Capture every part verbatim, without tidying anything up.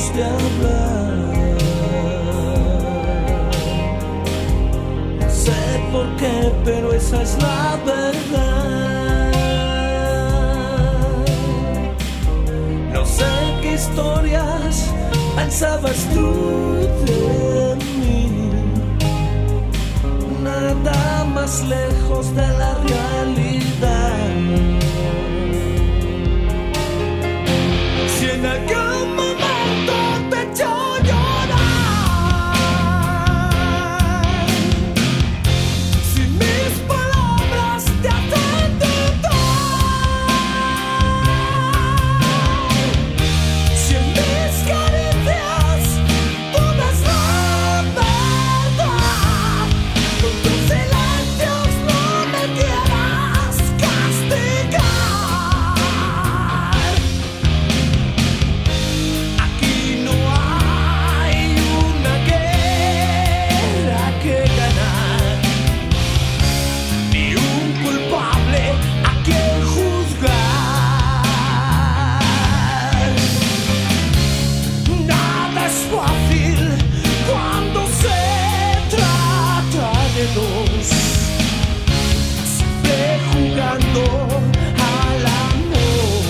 dejamos de hablar. No sé por qué, pero esa es la verdad. No sé qué historias pensabas tú de mí. Nada más lejos de la realidad. Si en algún momento te he hecho llorar, si mis palabras te hacen dudar, si en mis caricias tú ves la verdad, con tus silencios no me quieras castigar. Aquí no hay una guerra que ganar, ni un culpable a quien juzgar. Nada es fácil cuando se trata de dos, siempre jugando al amor,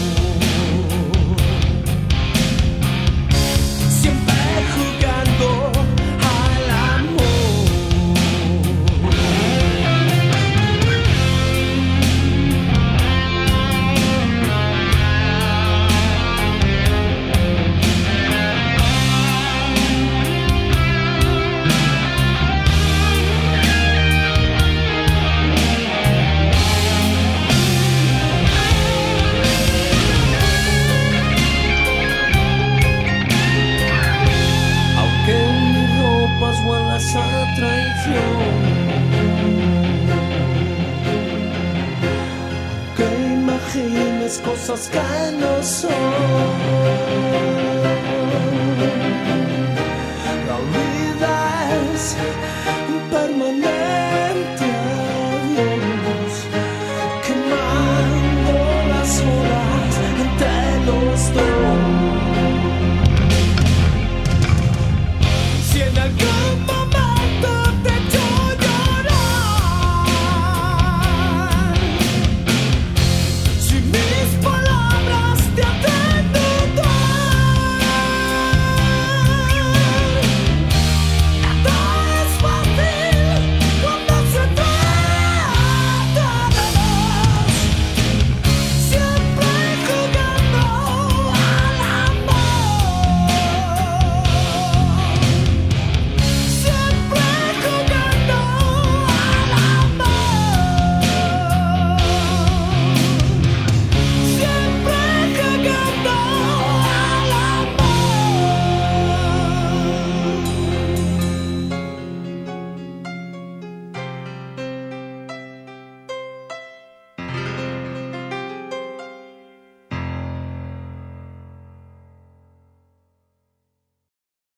siempre jugando al amor. Aunque en mis ropas huelas a traición, que imagines cosas que no son.